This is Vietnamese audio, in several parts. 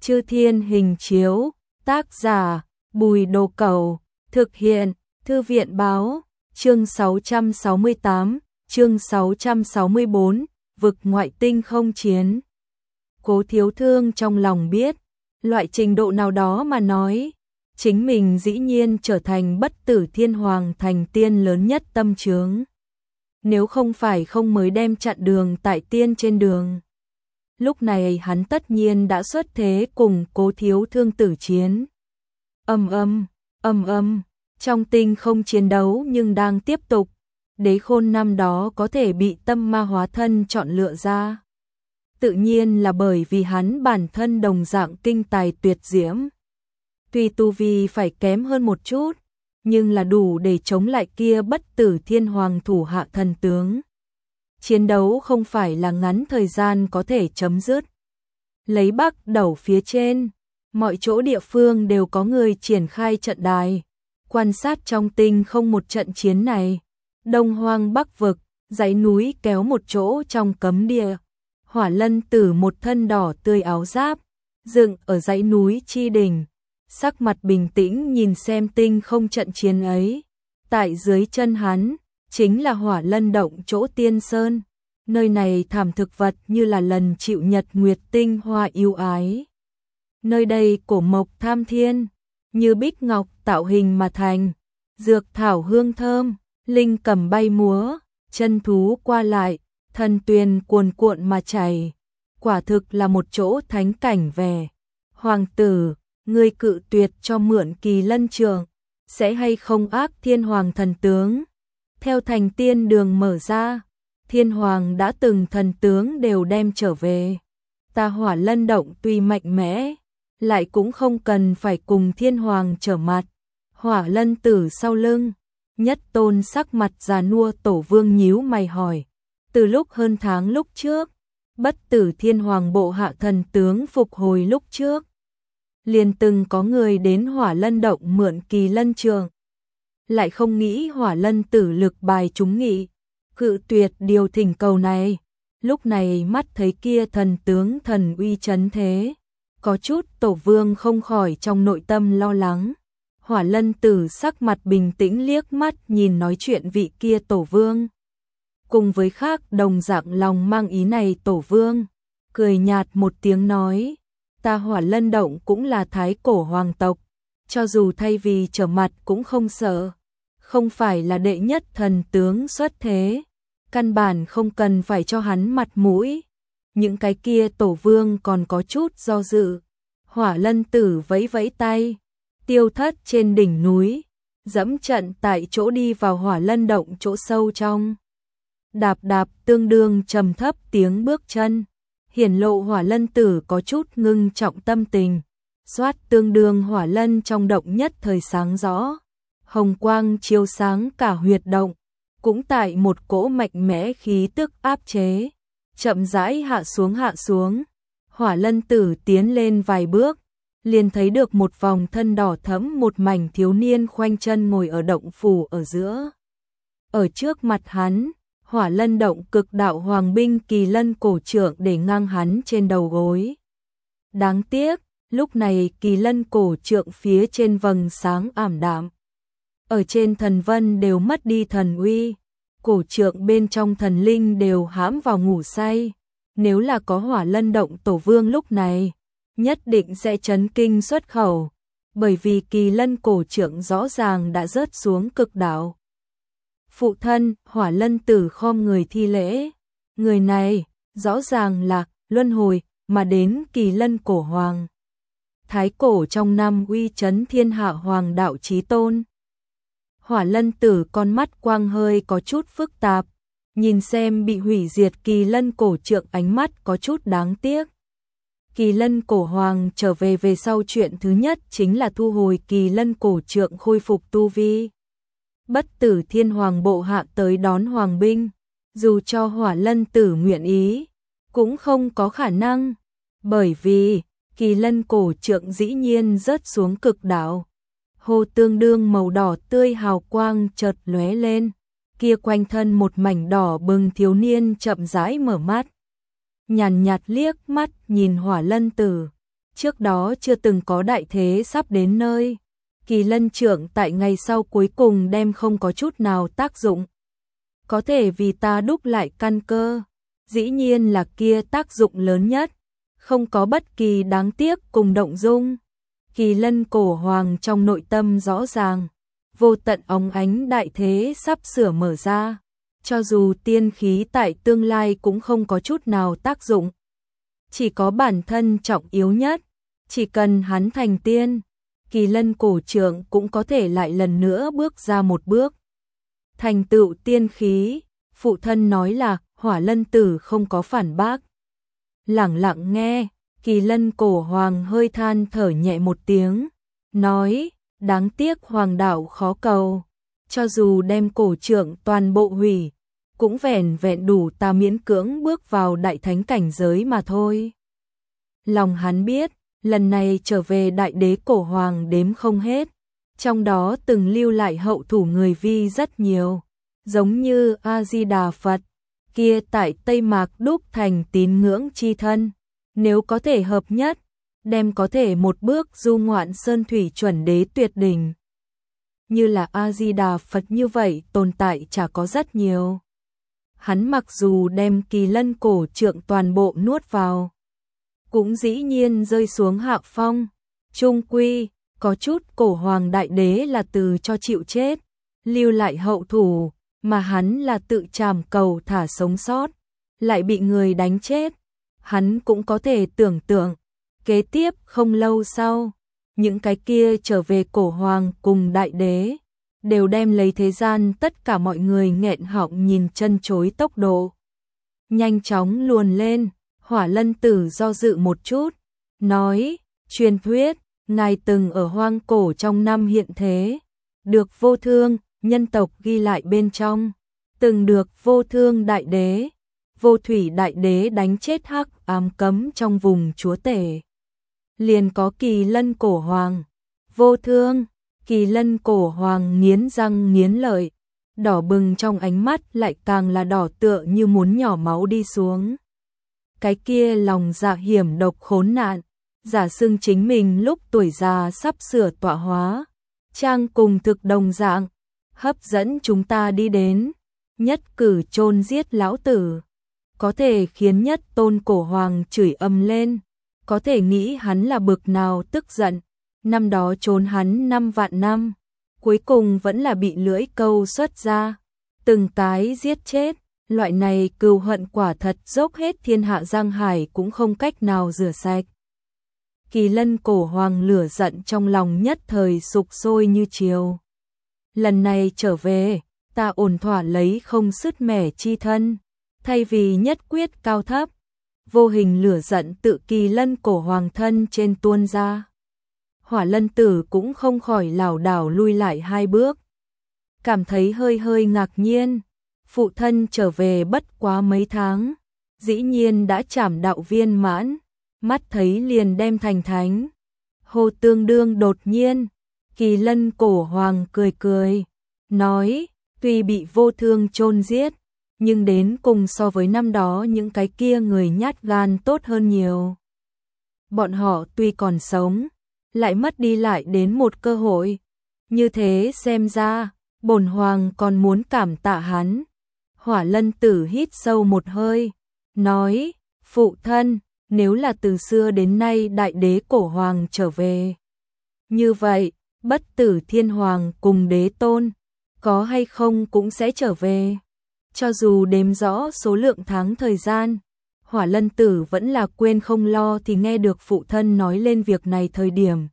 Chư Thiên Hình Chiếu, tác giả Bùi Đồ Cẩu, thực hiện Thư viện Báo, chương 668, chương 664, vực ngoại tinh không chiến. Cố Thiếu Thương trong lòng biết, loại trình độ nào đó mà nói, chính mình dĩ nhiên trở thành Bất Tử Thiên Hoàng thành tiên lớn nhất tâm chướng. Nếu không phải không mới đem chặn đường tại tiên trên đường. Lúc này hắn tất nhiên đã xuất thế cùng Cố Thiếu Thương tử chiến. Trong tinh không chiến đấu nhưng đang tiếp tục. Đế Khôn năm đó có thể bị tâm ma hóa thân chọn lựa ra. Tự nhiên là bởi vì hắn bản thân đồng dạng kinh tài tuyệt diễm. Tuy tu vi phải kém hơn một chút, nhưng là đủ để chống lại kia Bất Tử Thiên Hoàng thủ hạ thần tướng. Chiến đấu không phải là ngắn thời gian có thể chấm dứt. Lấy Bắc đầu phía trên, mọi chỗ địa phương đều có người triển khai trận đài, quan sát trong tinh không một trận chiến này. Đông Hoang Bắc vực, dãy núi kéo một chỗ trong cấm địa. Hỏa Lân Tử một thân đỏ tươi áo giáp, dựng ở dãy núi chi đỉnh, sắc mặt bình tĩnh nhìn xem tinh không trận chiến ấy. Tại dưới chân hắn, chính là Hỏa Lân Động chỗ Tiên Sơn. Nơi này thảm thực vật như là lần chịu nhật nguyệt tinh hoa yêu ái. Nơi đây cổ mộc tham thiên, như bích ngọc tạo hình mà thành, dược thảo hương thơm, linh cầm bay múa, chân thú qua lại, thần tuyền cuồn cuộn mà chảy. Quả thực là một chỗ thánh cảnh vẻ. Hoàng tử, ngươi cự tuyệt cho mượn Kỳ Lân Trường, sẽ hay không ác Thiên Hoàng thần tướng? Theo thành tiên đường mở ra, Thiên Hoàng đã từng thần tướng đều đem trở về. Ta Hỏa Lân Động tuy mạnh mẽ, lại cũng không cần phải cùng Thiên Hoàng trở mặt. Hỏa Lân Tử sau lưng, Nhất Tôn sắc mặt già nua Tổ Vương nhíu mày hỏi. Từ lúc hơn tháng lúc trước, Bất Tử Thiên Hoàng bộ hạ thần tướng phục hồi lúc trước, liền từng có người đến Hỏa Lân Động mượn Kỳ Lân Trường. Lại không nghĩ Hỏa Lân Tử lực bài trúng nghị, cự tuyệt điều thỉnh cầu này. Lúc này mắt thấy kia thần tướng thần uy chấn thế, có chút Tổ Vương không khỏi trong nội tâm lo lắng. Hỏa Lân Tử sắc mặt bình tĩnh liếc mắt nhìn nói chuyện vị kia Tổ Vương. Cùng với khác đồng dạng lòng mang ý này Tổ Vương, cười nhạt một tiếng nói, ta Hỏa Lân Động cũng là thái cổ hoàng tộc, cho dù thay vì trở mặt cũng không sợ, không phải là đệ nhất thần tướng xuất thế, căn bản không cần phải cho hắn mặt mũi. Những cái kia Tổ Vương còn có chút do dự. Hỏa Lân Tử vẫy vẫy tay, tiêu thất trên đỉnh núi, dẫm trận tại chỗ đi vào Hỏa Lân Động chỗ sâu trong. Đạp đạp tương đương trầm thấp tiếng bước chân, hiển lộ Hỏa Lân Tử có chút ngưng trọng tâm tình. Xoát tương đương Hỏa Lân trong động nhất thời sáng rõ, hồng quang chiếu sáng cả huyệt động, cũng tại một cỗ mạnh mẽ khí tức áp chế, chậm rãi hạ xuống. Hỏa Lân Tử tiến lên vài bước, liền thấy được một vòng thân đỏ thẫm một mảnh thiếu niên khoanh chân ngồi ở động phủ ở giữa. Ở trước mặt hắn, Hỏa Lân Động cực đạo hoàng binh Kỳ Lân cổ trượng để ngang hắn trên đầu gối. Đáng tiếc, lúc này Kỳ Lân cổ trượng phía trên vầng sáng ảm đạm. Ở trên thần vân đều mất đi thần uy, cổ trượng bên trong thần linh đều hãm vào ngủ say. Nếu là có Hỏa Lân Động Tổ Vương lúc này, nhất định sẽ chấn kinh xuất khẩu, bởi vì Kỳ Lân cổ trượng rõ ràng đã rớt xuống cực đạo. Phụ thân, Hỏa Lân Tử khom người thi lễ. Người này, rõ ràng là luân hồi mà đến Kỳ Lân cổ hoàng. Thái cổ trong năm uy chấn thiên hạ hoàng đạo chí tôn. Hỏa Lân Tử con mắt quang hơi có chút phức tạp, nhìn xem bị hủy diệt Kỳ Lân cổ trượng ánh mắt có chút đáng tiếc. Kỳ Lân cổ hoàng trở về sau chuyện thứ nhất chính là thu hồi Kỳ Lân cổ trượng khôi phục tu vi. Bất Tử Thiên Hoàng bộ hạ tới đón hoàng binh, dù cho Hỏa Lân Tử nguyện ý, cũng không có khả năng, bởi vì Kỳ Lân cổ trượng dĩ nhiên rớt xuống cực đạo. Hồ tương đương màu đỏ tươi hào quang chợt lóe lên, kia quanh thân một mảnh đỏ bừng thiếu niên chậm rãi mở mắt. Nhàn nhạt liếc mắt nhìn Hỏa Lân Tử, trước đó chưa từng có đại thế sắp đến nơi. Kỳ Lân trưởng tại ngày sau cuối cùng đem không có chút nào tác dụng. Có thể vì ta đúc lại căn cơ, dĩ nhiên là kia tác dụng lớn nhất, không có bất kỳ đáng tiếc cùng động dung. Kỳ Lân cổ hoàng trong nội tâm rõ ràng, vô tận óng ánh đại thế sắp sửa mở ra, cho dù tiên khí tại tương lai cũng không có chút nào tác dụng. Chỉ có bản thân trọng yếu nhất, chỉ cần hắn thành tiên, Kỳ Lân cổ trượng cũng có thể lại lần nữa bước ra một bước. Thành tựu tiên khí, phụ thân nói là Hỏa Lân tử không có phản bác. Lẳng lặng nghe, Kỳ Lân cổ hoàng hơi than thở nhẹ một tiếng, nói, đáng tiếc hoàng đạo khó cầu, cho dù đem cổ trượng toàn bộ hủy, cũng vẻn vẹn đủ ta miễn cưỡng bước vào đại thánh cảnh giới mà thôi. Lòng hắn biết, lần này trở về đại đế cổ hoàng đếm không hết, trong đó từng lưu lại hậu thủ người vi rất nhiều, giống như A-di-đà Phật, kia tại Tây Mạc đúc thành tín ngưỡng chi thân, nếu có thể hợp nhất, đem có thể một bước du ngoạn sơn thủy chuẩn đế tuyệt đỉnh. Như là A-di-đà Phật như vậy tồn tại chả có rất nhiều. Hắn mặc dù đem Kỳ Lân cổ trượng toàn bộ nuốt vào, cũng dĩ nhiên rơi xuống hạ phong. Trung quy, có chút cổ hoàng đại đế là từ cho chịu chết, lưu lại hậu thủ, mà hắn là tự trảm cầu thả sống sót, lại bị người đánh chết. Hắn cũng có thể tưởng tượng, kế tiếp không lâu sau, những cái kia trở về cổ hoàng cùng đại đế, đều đem lấy thế gian tất cả mọi người nghẹn họng nhìn chân chối tốc độ. Nhanh chóng luồn lên, Hỏa Lân tử do dự một chút, nói, truyền thuyết, ngài từng ở hoang cổ trong năm hiện thế, được Vô Thương, nhân tộc ghi lại bên trong, từng được Vô Thương đại đế, Vô Thủy đại đế đánh chết hắc ám cấm trong vùng chúa tể. Liền có Kỳ Lân cổ hoàng, Vô Thương. Kỳ Lân cổ hoàng nghiến răng nghiến lợi, đỏ bừng trong ánh mắt lại càng là đỏ tựa như muốn nhỏ máu đi xuống. Cái kia lòng dạ hiểm độc khốn nạn, giả xưng chính mình lúc tuổi già sắp sửa tọa hóa, trang cùng thực đồng dạng, hấp dẫn chúng ta đi đến, nhất cử chôn giết lão tử, có thể khiến nhất tôn cổ hoàng chửi ầm lên, có thể nghĩ hắn là bực nào tức giận. Năm đó trốn hắn 5 vạn năm, cuối cùng vẫn là bị lưỡi câu xuất ra, từng cái giết chết, loại này cừu hận quả thật dốc hết thiên hạ giang hải cũng không cách nào rửa sạch. Kỳ Lân cổ hoàng lửa giận trong lòng nhất thời sục sôi như chiều. Lần này trở về, ta ổn thỏa lấy không sứt mẻ chi thân, thay vì nhất quyết cao thấp, vô hình lửa giận tự Kỳ Lân cổ hoàng thân trên tuôn ra. Hỏa Lân tử cũng không khỏi lảo đảo lui lại 2 bước, cảm thấy hơi hơi ngạc nhiên, phụ thân trở về bất quá mấy tháng, dĩ nhiên đã trảm đạo viên mãn, mắt thấy liền đem thành thánh. Hồ Tương Đương đột nhiên, Kỳ Lân cổ hoàng cười cười, nói, tuy bị Vô Thương chôn giết, nhưng đến cùng so với năm đó những cái kia người nhát gan tốt hơn nhiều. Bọn họ tuy còn sống, lại mất đi lại đến một cơ hội, như thế xem ra, bổn hoàng còn muốn cảm tạ hắn. Hỏa Lân tử hít sâu một hơi, nói, phụ thân, nếu là từ xưa đến nay đại đế cổ hoàng trở về, như vậy, Bất Tử Thiên Hoàng cùng đế tôn, có hay không cũng sẽ trở về. Cho dù đếm rõ số lượng tháng thời gian, Hỏa Lân tử vẫn là quên không lo thì nghe được phụ thân nói lên việc này thời điểm.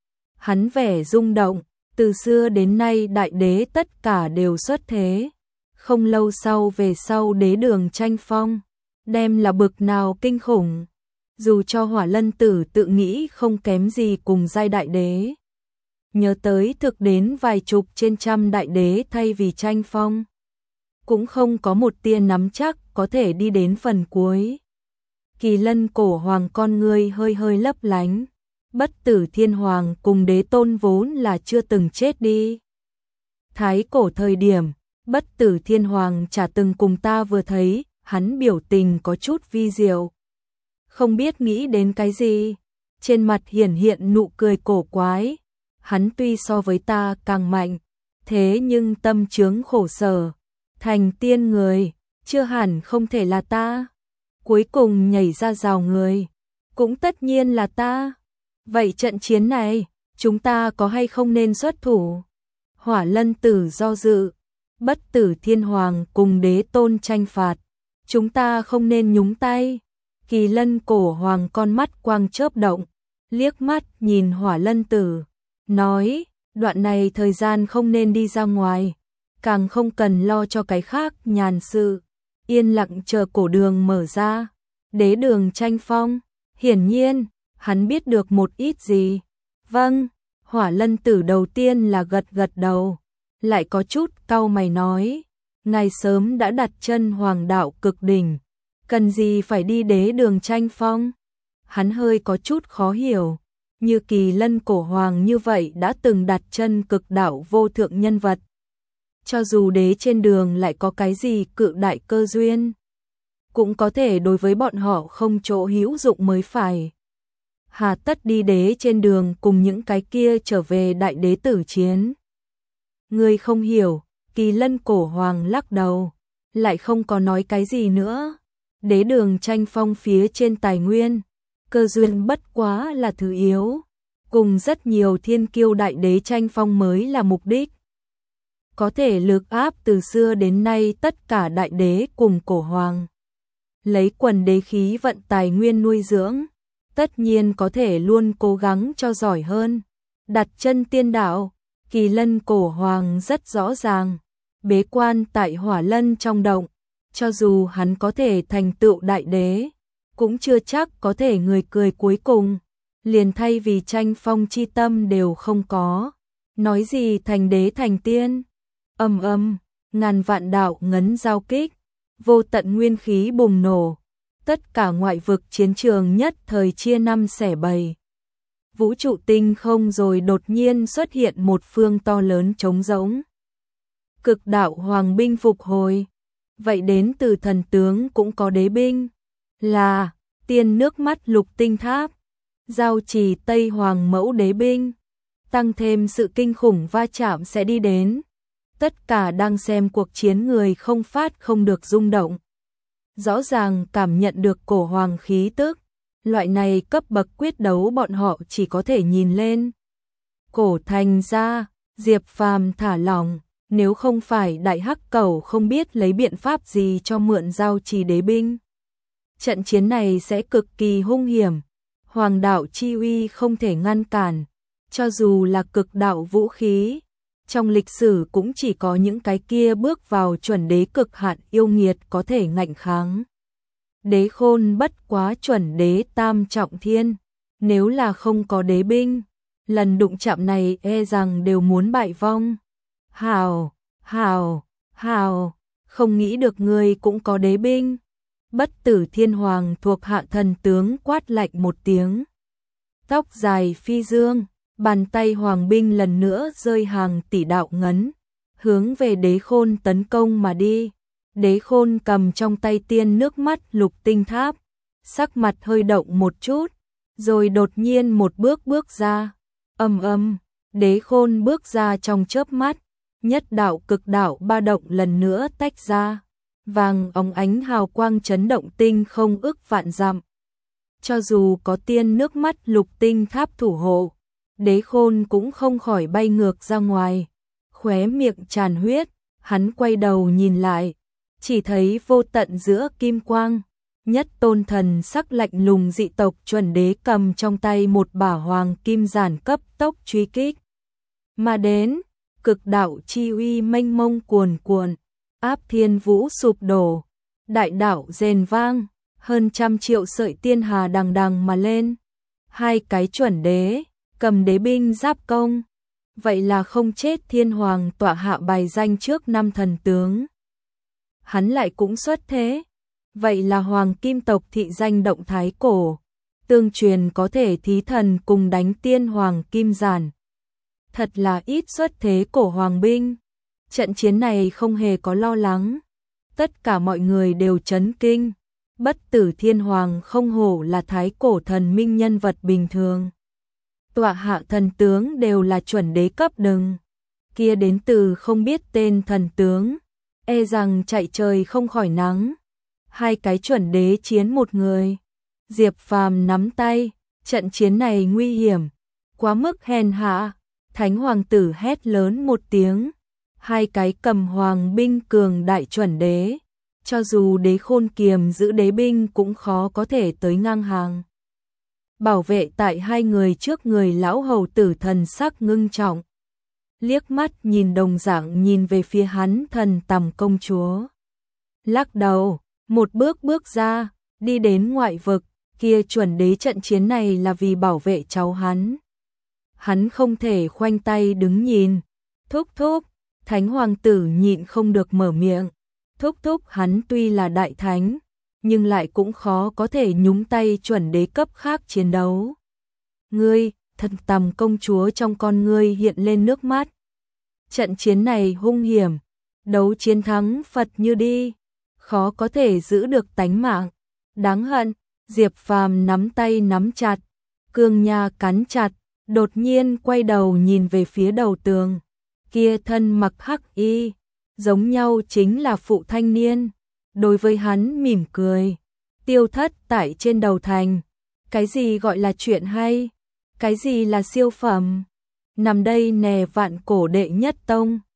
Hắn vẻ rung động, từ xưa đến nay đại đế tất cả đều xuất thế. Không lâu sau về sau đế đường tranh phong, đem là bực nào kinh khủng. Dù cho Hỏa Lân tử tự nghĩ không kém gì cùng giai đại đế. Nhớ tới thực đến vài chục trên trăm đại đế thay vì tranh phong, cũng không có một tia nắm chắc có thể đi đến phần cuối. Kỳ Lân cổ hoàng con ngươi hơi hơi lấp lánh, Bất Tử Thiên Hoàng cùng đế tôn vốn là chưa từng chết đi. Thái cổ thời điểm, Bất Tử Thiên Hoàng chả từng cùng ta vừa thấy, hắn biểu tình có chút vi diệu. Không biết nghĩ đến cái gì, trên mặt hiển hiện nụ cười cổ quái. Hắn tuy so với ta càng mạnh, thế nhưng tâm chướng khổ sở, thành tiên người, chưa hẳn không thể là ta. Cuối cùng nhảy ra rào người, cũng tất nhiên là ta. Vậy trận chiến này, chúng ta có hay không nên xuất thủ? Hỏa Lân Tử do dự, Bất Tử Thiên Hoàng cùng Đế Tôn tranh phạt, chúng ta không nên nhúng tay. Kỳ Lân Cổ Hoàng con mắt quang chớp động, liếc mắt nhìn Hỏa Lân Tử, nói, đoạn này thời gian không nên đi ra ngoài, càng không cần lo cho cái khác nhàn sự, yên lặng chờ cổ đường mở ra. Đế đường tranh phong, hiển nhiên, hắn biết được một ít gì. Vâng, Hỏa Lân Tử đầu tiên là gật gật đầu, lại có chút cau mày nói, ngài sớm đã đặt chân hoàng đạo cực đỉnh, cần gì phải đi đế đường tranh phong? Hắn hơi có chút khó hiểu, như Kỳ Lân Cổ Hoàng như vậy đã từng đặt chân cực đạo vô thượng nhân vật. Cho dù đế trên đường lại có cái gì cự đại cơ duyên, cũng có thể đối với bọn họ không chỗ hữu dụng mới phải. Hà tất đi đế trên đường cùng những cái kia trở về đại đế tử chiến. Ngươi không hiểu, Kỳ Lân Cổ Hoàng lắc đầu, lại không có nói cái gì nữa. Đế đường tranh phong phía trên tài nguyên, cơ duyên bất quá là thứ yếu, cùng rất nhiều thiên kiêu đại đế tranh phong mới là mục đích. Có thể lực áp từ xưa đến nay tất cả đại đế cùng cổ hoàng. Lấy quần đế khí vận tài nguyên nuôi dưỡng, tất nhiên có thể luôn cố gắng cho giỏi hơn. Đặt chân tiên đạo, Kỳ Lân Cổ Hoàng rất rõ ràng, bế quan tại Hỏa Lân trong động, cho dù hắn có thể thành tựu đại đế, cũng chưa chắc có thể người cười cuối cùng, liền thay vì tranh phong chi tâm đều không có, nói gì thành đế thành tiên. Ngàn vạn đạo ngấn giao kích, vô tận nguyên khí bùng nổ, tất cả ngoại vực chiến trường nhất thời chia năm xẻ bảy. Vũ trụ tinh không rồi đột nhiên xuất hiện một phương to lớn trống rỗng. Cực đạo hoàng binh phục hồi, vậy đến từ thần tướng cũng có đế binh, là tiên nước mắt lục tinh tháp, giao trì Tây Hoàng mẫu đế binh, tăng thêm sự kinh khủng va chạm sẽ đi đến. Tất cả đang xem cuộc chiến người không phát không được rung động. Rõ ràng cảm nhận được cổ hoàng khí tức, loại này cấp bậc quyết đấu bọn họ chỉ có thể nhìn lên. Cổ thành ra, Diệp Phàm thả lỏng, nếu không phải đại hắc cẩu không biết lấy biện pháp gì cho mượn giao trì đế binh. Trận chiến này sẽ cực kỳ hung hiểm, hoàng đạo chi uy không thể ngăn cản, cho dù là cực đạo vũ khí. Trong lịch sử cũng chỉ có những cái kia bước vào chuẩn đế cực hạn yêu nghiệt có thể ngạnh kháng. Đế Khôn bất quá chuẩn đế tam trọng thiên, nếu là không có đế binh, lần đụng chạm này e rằng đều muốn bại vong. Hào, không nghĩ được ngươi cũng có đế binh. Bất Tử Thiên Hoàng thuộc hạ thần tướng quát lạnh một tiếng. Tóc dài phi dương, bàn tay hoàng binh lần nữa rơi hàng tỷ đạo ngấn, hướng về Đế Khôn tấn công mà đi. Đế Khôn cầm trong tay tiên nước mắt lục tinh tháp, sắc mặt hơi động một chút, rồi đột nhiên một bước bước ra. Đế Khôn bước ra trong chớp mắt, nhất đạo cực đạo ba động lần nữa tách ra, vàng óng ánh hào quang chấn động tinh không ức vạn dặm. Cho dù có tiên nước mắt lục tinh tháp thủ hộ, Đế Khôn cũng không khỏi bay ngược ra ngoài, khóe miệng tràn huyết, hắn quay đầu nhìn lại, chỉ thấy vô tận giữa kim quang, nhất tôn thần sắc lạnh lùng dị tộc chuẩn đế cầm trong tay một bả hoàng kim giản cấp tốc truy kích. Mà đến, cực đạo chi uy mênh mông cuồn cuộn, áp thiên vũ sụp đổ, đại đạo rền vang, hơn trăm triệu sợi tiên hà đằng đằng mà lên. Hai cái chuẩn đế cầm đế binh giáp công, vậy là không chết thiên hoàng tọa hạ bài danh trước năm thần tướng. Hắn lại cũng xuất thế, vậy là hoàng kim tộc thị danh động thái cổ, tương truyền có thể thí thần cùng đánh tiên hoàng kim giản. Thật là ít xuất thế cổ hoàng binh. Trận chiến này không hề có lo lắng, tất cả mọi người đều chấn kinh. Bất Tử Thiên Hoàng không hổ là thái cổ thần minh nhân vật bình thường. Tọa hạ thần tướng đều là chuẩn đế cấp đừng. Kia đến từ không biết tên thần tướng, e rằng chạy trời không khỏi nắng. Hai cái chuẩn đế chiến một người. Diệp Phàm nắm tay, trận chiến này nguy hiểm, quá mức hèn hạ. Thánh hoàng tử hét lớn một tiếng, hai cái cầm hoàng binh cường đại chuẩn đế, cho dù đế khôn kiềm giữ đế binh cũng khó có thể tới ngang hàng. Bảo vệ tại hai người trước người lão hầu tử thần sắc ngưng trọng, liếc mắt nhìn đồng dạng nhìn về phía hắn Thần Tầm công chúa. Lắc đầu, một bước bước ra, đi đến ngoại vực, kia chuẩn đế trận chiến này là vì bảo vệ cháu hắn. Hắn không thể khoanh tay đứng nhìn. Thúc thúc, thánh hoàng tử nhịn không được mở miệng. Thúc thúc hắn tuy là đại thánh, nhưng lại cũng khó có thể nhúng tay chuẩn đế cấp khác chiến đấu. Ngươi, Thần Tầm công chúa trong con ngươi hiện lên nước mắt. Trận chiến này hung hiểm, đấu chiến thắng Phật như đi, khó có thể giữ được tánh mạng. Đáng hận, Diệp Phàm nắm tay nắm chặt, cương nha cắn chặt, đột nhiên quay đầu nhìn về phía đầu tường. Kia thân mặc hắc y, giống nhau chính là phụ thanh niên. Đối với hắn mỉm cười, tiêu thất tại trên đầu thành. Cái gì gọi là chuyện hay? Cái gì là siêu phẩm? Nằm đây nè vạn cổ đệ nhất tông.